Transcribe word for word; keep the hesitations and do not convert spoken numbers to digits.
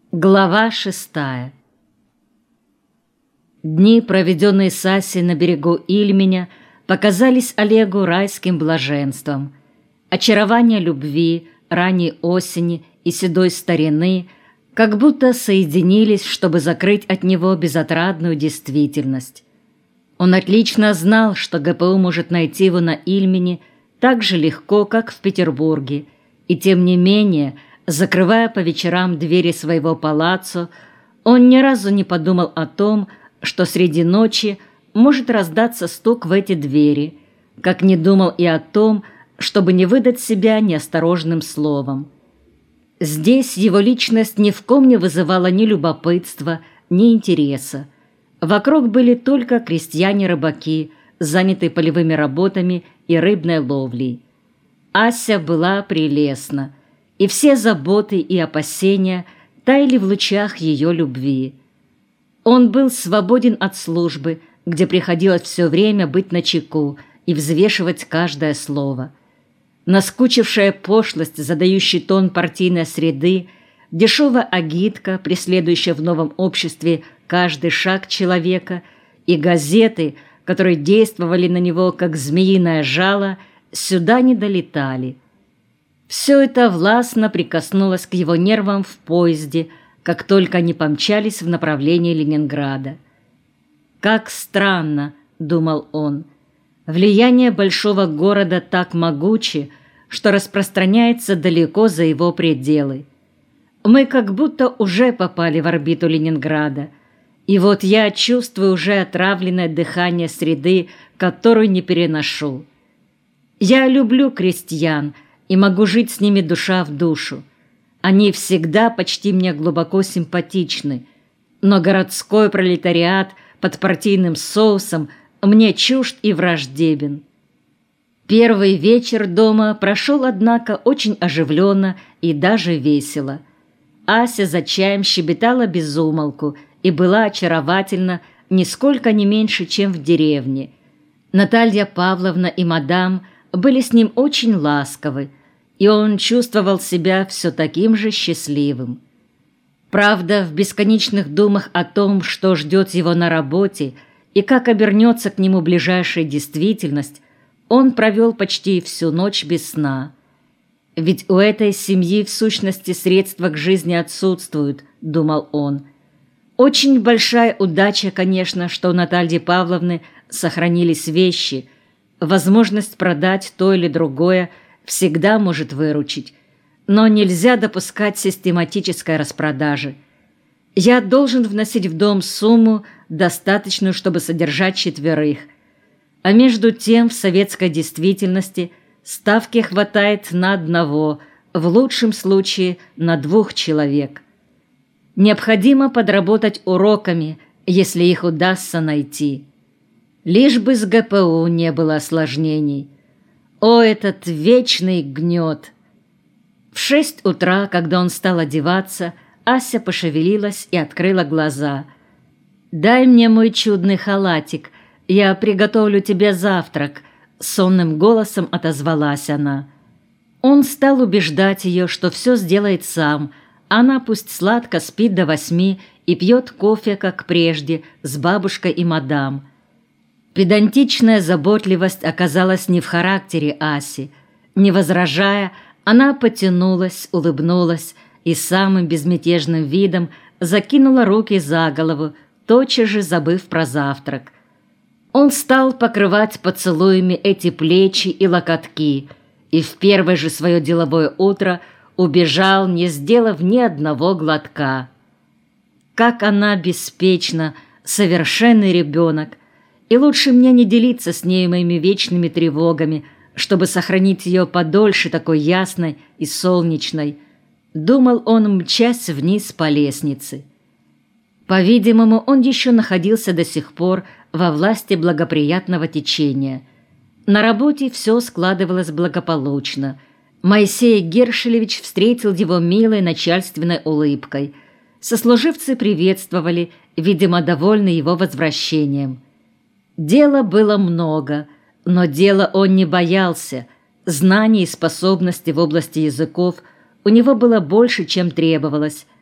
Глава шестая. Дни, проведенные с Асей на берегу Ильменя, показались Олегу райским блаженством. Очарование любви, ранней осени и седой старины как будто соединились, чтобы закрыть от него безотрадную действительность. Он отлично знал, что ГПУ может найти его на Ильмене так же легко, как в Петербурге, и тем не менее, закрывая по вечерам двери своего палаццо, он ни разу не подумал о том, что среди ночи может раздаться стук в эти двери, как не думал и о том, чтобы не выдать себя неосторожным словом. Здесь его личность ни в ком не вызывала ни любопытства, ни интереса. Вокруг были только крестьяне-рыбаки, занятые полевыми работами и рыбной ловлей. Ася была прелестна, и все заботы и опасения таяли в лучах ее любви. Он был свободен от службы, где приходилось все время быть начеку и взвешивать каждое слово. Наскучившая пошлость, задающий тон партийной среды, дешевая агитка, преследующая в новом обществе каждый шаг человека, и газеты, которые действовали на него как змеиное жало, сюда не долетали. Все это властно прикоснулось к его нервам в поезде, как только они помчались в направлении Ленинграда. «Как странно», — думал он, — «влияние большого города так могуче, что распространяется далеко за его пределы. Мы как будто уже попали в орбиту Ленинграда, и вот я чувствую уже отравленное дыхание среды, которую не переношу. Я люблю крестьян и могу жить с ними душа в душу. Они всегда почти мне глубоко симпатичны, но городской пролетариат под партийным соусом мне чужд и враждебен». Первый вечер дома прошел, однако, очень оживленно и даже весело. Ася за чаем щебетала без умолку и была очаровательна нисколько не меньше, чем в деревне. Наталья Павловна и мадам были с ним очень ласковы, и он чувствовал себя все таким же счастливым. Правда, в бесконечных думах о том, что ждет его на работе и как обернется к нему ближайшая действительность, он провел почти всю ночь без сна. «Ведь у этой семьи в сущности средства к жизни отсутствуют», — думал он. Очень большая удача, конечно, что у Натальи Павловны сохранились вещи. Возможность продать то или другое всегда может выручить, но нельзя допускать систематической распродажи. Я должен вносить в дом сумму, достаточную, чтобы содержать четверых. А между тем в советской действительности ставки хватает на одного, в лучшем случае на двух человек. Необходимо подработать уроками, если их удастся найти. Лишь бы с ГПУ не было осложнений. О, этот вечный гнет! В шесть утра, когда он стал одеваться, Ася пошевелилась и открыла глаза. «Дай мне мой чудный халатик, я приготовлю тебе завтрак», — сонным голосом отозвалась она. Он стал убеждать ее, что все сделает сам. Она пусть сладко спит до восьми и пьет кофе, как прежде, с бабушкой и мадам. Педантичная заботливость оказалась не в характере Аси. Не возражая, она потянулась, улыбнулась и самым безмятежным видом закинула руки за голову, тотчас же забыв про завтрак. Он стал покрывать поцелуями эти плечи и локотки, и в первое же свое деловое утро убежал, не сделав ни одного глотка. Как она беспечна, совершенный ребенок, и лучше мне не делиться с ней моими вечными тревогами, чтобы сохранить ее подольше такой ясной и солнечной, думал он, мчась вниз по лестнице. По-видимому, он еще находился до сих пор во власти благоприятного течения. На работе все складывалось благополучно. Моисей Гершелевич встретил его милой начальственной улыбкой. Сослуживцы приветствовали, видимо, довольны его возвращением. Дела было много, но дела он не боялся. Знаний и способностей в области языков у него было больше, чем требовалось,